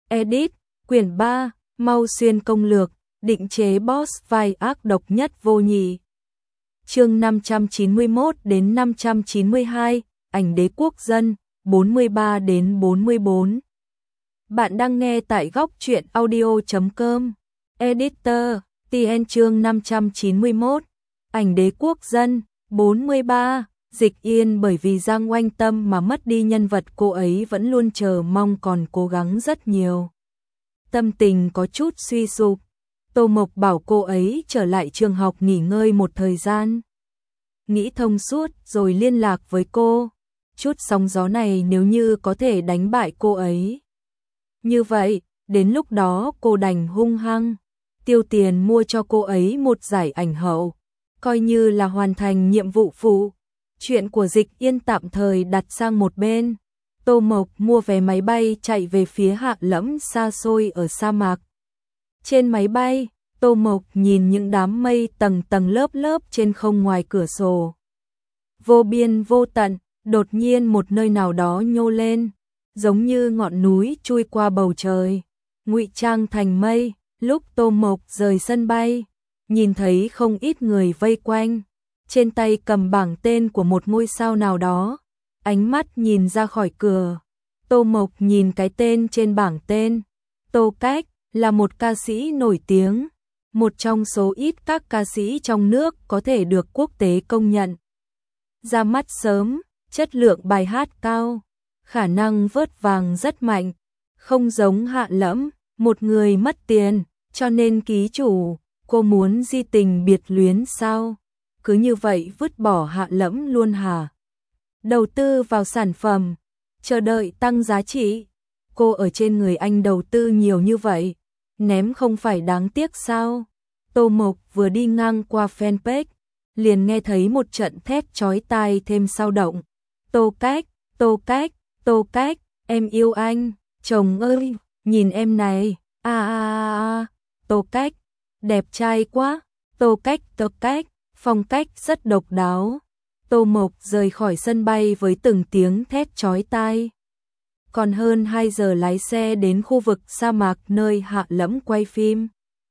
Edit, quyển 3, Mau Xuyên công lược, định chế boss vai ác độc nhất vô nhị. Chương 591 đến 592, ảnh đế quốc dân, 43 đến 44. Bạn đang nghe tại góc truyện audio.com. Editor, TN chương 591, ảnh đế quốc dân, 43. Dịch Yên bởi vì Giang Oanh Tâm mà mất đi nhân vật cô ấy vẫn luôn chờ mong còn cố gắng rất nhiều. Tâm tình có chút suy sụp. Tô Mộc bảo cô ấy trở lại trường học nghỉ ngơi một thời gian. Nghĩ thông suốt rồi liên lạc với cô. Chút sóng gió này nếu như có thể đánh bại cô ấy. Như vậy, đến lúc đó cô đành hung hăng, tiêu tiền mua cho cô ấy một giải ảnh hậu. Coi như là hoàn thành nhiệm vụ phụ. Chuyện của Dịch Yên tạm thời đặt sang một bên. Tô Mộc mua vé máy bay chạy về phía Hạ Lẫm xa xôi ở sa mạc. Trên máy bay, Tô Mộc nhìn những đám mây tầng tầng lớp lớp trên không ngoài cửa sổ. Vô biên vô tận, đột nhiên một nơi nào đó nhô lên, giống như ngọn núi chui qua bầu trời, ngụy trang thành mây. Lúc Tô Mộc rời sân bay, nhìn thấy không ít người vây quanh, trên tay cầm bảng tên của một ngôi sao nào đó. Ánh mắt nhìn ra khỏi cửa, Tô Mộc nhìn cái tên trên bảng tên. Tô Cách là một ca sĩ nổi tiếng, một trong số ít các ca sĩ trong nước có thể được quốc tế công nhận. Ra mắt sớm, chất lượng bài hát cao, khả năng vớt vàng rất mạnh, không giống Hạ Lẫm, một người mất tiền, cho nên ký chủ, cô muốn di tình biệt luyến sao? Cứ như vậy vứt bỏ Hạ Lẫm luôn hả? Đầu tư vào sản phẩm, chờ đợi tăng giá trị. Cô ở trên người anh đầu tư nhiều như vậy, ném không phải đáng tiếc sao? Tô Mộc vừa đi ngang qua fanpage, liền nghe thấy một trận thét chói tai thêm sao động. Tô Cách, Tô Cách, Tô Cách, em yêu anh, chồng ơi, nhìn em này, Tô Cách, đẹp trai quá, Tô Cách, phong cách rất độc đáo. Tô Mộc rời khỏi sân bay với từng tiếng thét chói tai. Còn hơn 2 giờ lái xe đến khu vực sa mạc nơi Hạ Lẫm quay phim.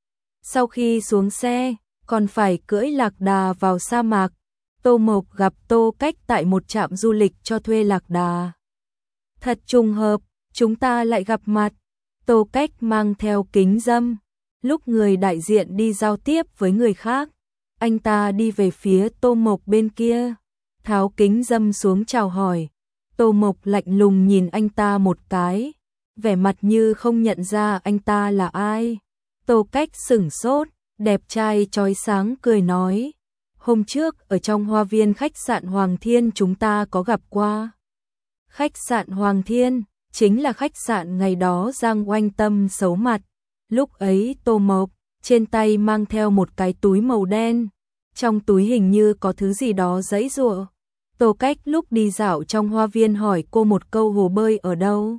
Sau khi xuống xe, còn phải cưỡi lạc đà vào sa mạc. Tô Mộc gặp Tô Cách tại một trạm du lịch cho thuê lạc đà. Thật trùng hợp, chúng ta lại gặp mặt. Tô Cách mang theo kính râm. Lúc người đại diện đi giao tiếp với người khác, anh ta đi về phía Tô Mộc bên kia, tháo kính râm xuống chào hỏi. Tô Mộc lạnh lùng nhìn anh ta một cái, vẻ mặt như không nhận ra anh ta là ai. Tô Cách sửng sốt, đẹp trai chói sáng cười nói, hôm trước ở trong hoa viên khách sạn Hoàng Thiên chúng ta có gặp qua. Khách sạn Hoàng Thiên chính là khách sạn ngày đó Giang Oanh Tâm xấu mặt. Lúc ấy Tô Mộc trên tay mang theo một cái túi màu đen, trong túi hình như có thứ gì đó giãy giụa. Tô Cách lúc đi dạo trong hoa viên hỏi cô một câu hồ bơi ở đâu.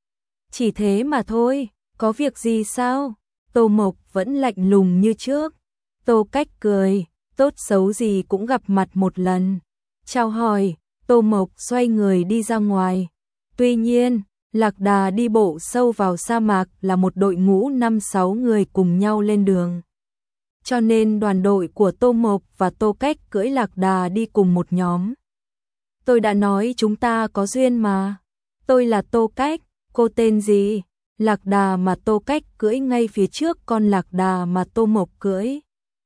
Chỉ thế mà thôi, có việc gì sao? Tô Mộc vẫn lạnh lùng như trước. Tô Cách cười, tốt xấu gì cũng gặp mặt một lần. Chào hỏi, Tô Mộc xoay người đi ra ngoài. Tuy nhiên, lạc đà đi bộ sâu vào sa mạc là một đội ngũ 5-6 người cùng nhau lên đường. Cho nên đoàn đội của Tô Mộc và Tô Cách cưỡi lạc đà đi cùng một nhóm. Tôi đã nói chúng ta có duyên mà. Tôi là Tô Cách, cô tên gì? Lạc đà mà Tô Cách cưỡi ngay phía trước con lạc đà mà Tô Mộc cưỡi.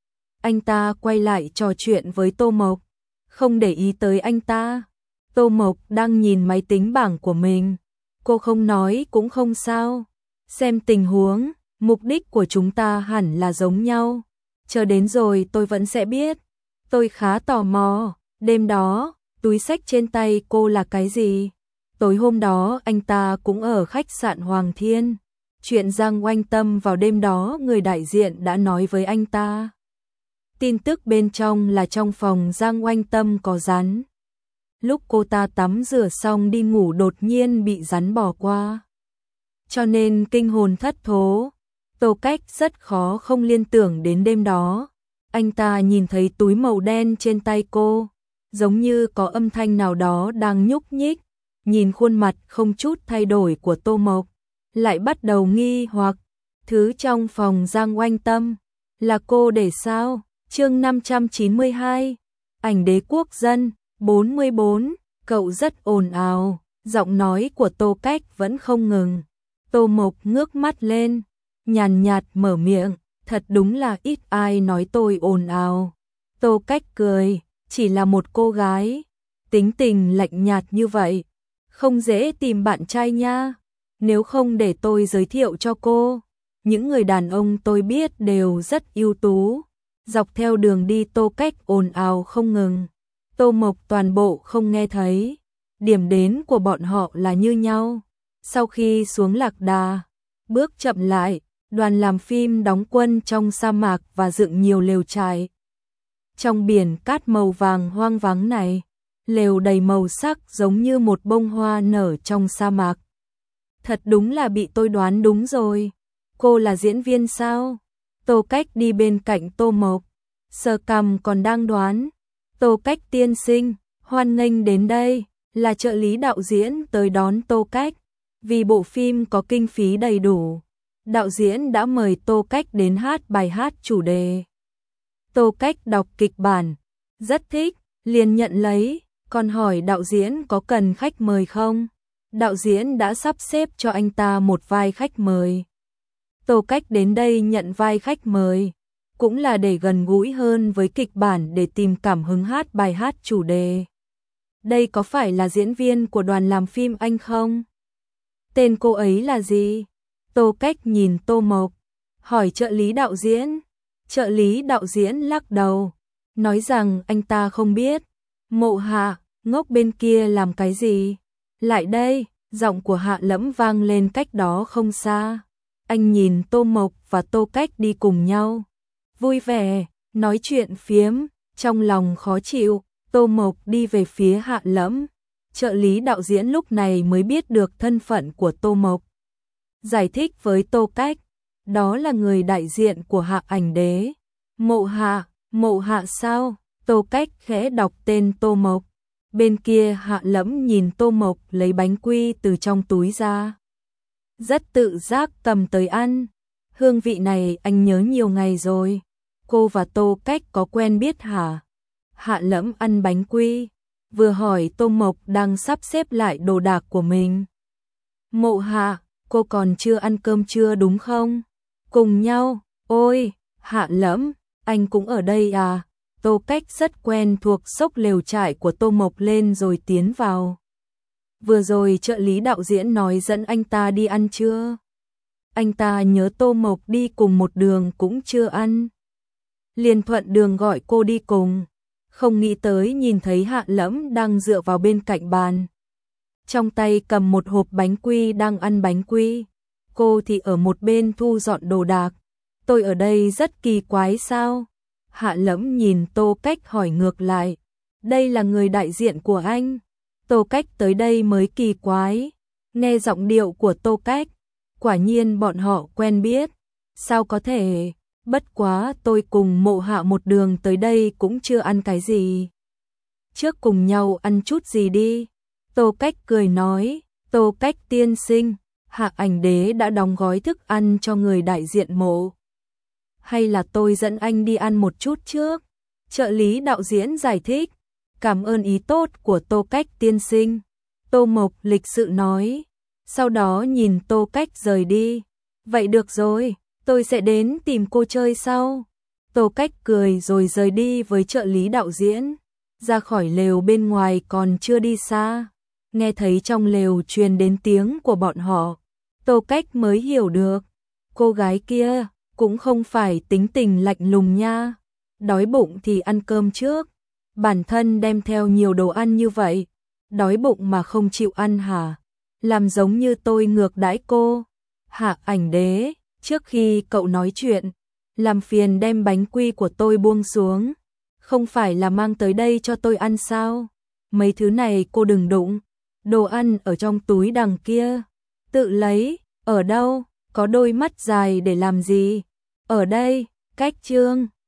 Anh ta quay lại trò chuyện với Tô Mộc, không để ý tới anh ta. Tô Mộc đang nhìn máy tính bảng của mình. Cô không nói cũng không sao. Xem tình huống, mục đích của chúng ta hẳn là giống nhau. Chờ đến rồi tôi vẫn sẽ biết. Tôi khá tò mò, đêm đó, túi xách trên tay cô là cái gì? Tối hôm đó anh ta cũng ở khách sạn Hoàng Thiên. Chuyện Giang Oanh Tâm vào đêm đó người đại diện đã nói với anh ta. Tin tức bên trong là trong phòng Giang Oanh Tâm có rắn. Lúc cô ta tắm rửa xong đi ngủ đột nhiên bị rắn bò qua. Cho nên kinh hồn thất thố. Tô Cách rất khó không liên tưởng đến đêm đó. Anh ta nhìn thấy túi màu đen trên tay cô, giống như có âm thanh nào đó đang nhúc nhích. Nhìn khuôn mặt không chút thay đổi của Tô Mộc, lại bắt đầu nghi hoặc, thứ trong phòng Giang Oanh Tâm, là cô để sao? Chương 592, ảnh đế quốc dân, 44, cậu rất ồn ào, giọng nói của Tô Cách vẫn không ngừng. Tô Mộc ngước mắt lên, nhàn nhạt mở miệng, thật đúng là ít ai nói tôi ồn ào. Tô Cách cười, chỉ là một cô gái, tính tình lạnh nhạt như vậy, không dễ tìm bạn trai nha. Nếu không để tôi giới thiệu cho cô, những người đàn ông tôi biết đều rất ưu tú. Dọc theo đường đi Tô Cách ồn ào không ngừng, Tô Mộc toàn bộ không nghe thấy. Điểm đến của bọn họ là như nhau. Sau khi xuống Lạc Đà, bước chậm lại, đoàn làm phim đóng quân trong sa mạc và dựng nhiều lều trại. Trong biển cát màu vàng hoang vắng này, lều đầy màu sắc giống như một bông hoa nở trong sa mạc. Thật đúng là bị tôi đoán đúng rồi. Cô là diễn viên sao? Tô Cách đi bên cạnh Tô Mộc, sờ cằm còn đang đoán. Tô Cách tiên sinh, hoan nghênh đến đây, là trợ lý đạo diễn tới đón Tô Cách. Vì bộ phim có kinh phí đầy đủ, đạo diễn đã mời Tô Cách đến hát bài hát chủ đề. Tô Cách đọc kịch bản, rất thích, liền nhận lấy, còn hỏi đạo diễn có cần khách mời không? Đạo diễn đã sắp xếp cho anh ta một vai khách mời. Tô Cách đến đây nhận vai khách mời, cũng là để gần gũi hơn với kịch bản để tìm cảm hứng hát bài hát chủ đề. Đây có phải là diễn viên của đoàn làm phim anh không? Tên cô ấy là gì? Tô Cách nhìn Tô Mộc, hỏi trợ lý đạo diễn. Trợ lý đạo diễn lắc đầu, nói rằng anh ta không biết. Mộ Hạ, ngốc bên kia làm cái gì? Lại đây, giọng của Hạ Lẫm vang lên cách đó không xa. Anh nhìn Tô Mộc và Tô Cách đi cùng nhau, vui vẻ, nói chuyện phiếm, trong lòng khó chịu. Tô Mộc đi về phía Hạ Lẫm. Trợ lý đạo diễn lúc này mới biết được thân phận của Tô Mộc. Giải thích với Tô Cách, đó là người đại diện của Hạ ảnh đế. Mộ Hạ sao? Tô Cách khẽ đọc tên Tô Mộc. Bên kia Hạ Lẫm nhìn Tô Mộc lấy bánh quy từ trong túi ra, rất tự giác cầm tới ăn. Hương vị này anh nhớ nhiều ngày rồi. Cô và Tô Cách có quen biết hả? Hạ Lẫm ăn bánh quy, vừa hỏi Tô Mộc đang sắp xếp lại đồ đạc của mình. Mộ Hạ, cô còn chưa ăn cơm trưa đúng không? Cùng nhau, ôi, Hạ Lẫm, anh cũng ở đây à? Tô Cách rất quen thuộc xốc lều trại của Tô Mộc lên rồi tiến vào. Vừa rồi trợ lý đạo diễn nói dẫn anh ta đi ăn trưa. Anh ta nhớ Tô Mộc đi cùng một đường cũng chưa ăn, liền thuận đường gọi cô đi cùng. Không nghĩ tới nhìn thấy Hạ Lẫm đang dựa vào bên cạnh bàn, trong tay cầm một hộp bánh quy đang ăn bánh quy. Cô thì ở một bên thu dọn đồ đạc. Tôi ở đây rất kỳ quái sao? Hạ Lẫm nhìn Tô Cách hỏi ngược lại. Đây là người đại diện của anh. Tô Cách tới đây mới kỳ quái. Nghe giọng điệu của Tô Cách, quả nhiên bọn họ quen biết. Sao có thể? Bất quá tôi cùng Mộ Hạ một đường tới đây cũng chưa ăn cái gì. Trước cùng nhau ăn chút gì đi. Tô Cách cười nói. Tô Cách tiên sinh, Hạ ảnh đế đã đóng gói thức ăn cho người đại diện Mộ. Hay là tôi dẫn anh đi ăn một chút trước? Trợ lý đạo diễn giải thích. Cảm ơn ý tốt của Tô Cách tiên sinh. Tô Mộc lịch sự nói. Sau đó nhìn Tô Cách rời đi. Vậy được rồi, tôi sẽ đến tìm cô chơi sau. Tô Cách cười rồi rời đi với trợ lý đạo diễn. Ra khỏi lều bên ngoài còn chưa đi xa, nghe thấy trong lều truyền đến tiếng của bọn họ. Tô Cách mới hiểu được, cô gái kia cũng không phải tính tình lạnh lùng nha. Đói bụng thì ăn cơm trước. Bản thân đem theo nhiều đồ ăn như vậy, đói bụng mà không chịu ăn hả? Làm giống như tôi ngược đãi cô. Hạ ảnh đế, trước khi cậu nói chuyện, làm phiền đem bánh quy của tôi buông xuống. Không phải là mang tới đây cho tôi ăn sao? Mấy thứ này cô đừng đụng. Đồ ăn ở trong túi đằng kia. Tự lấy, ở đâu? Có đôi mắt dài để làm gì? Ở đây, Cách Chương.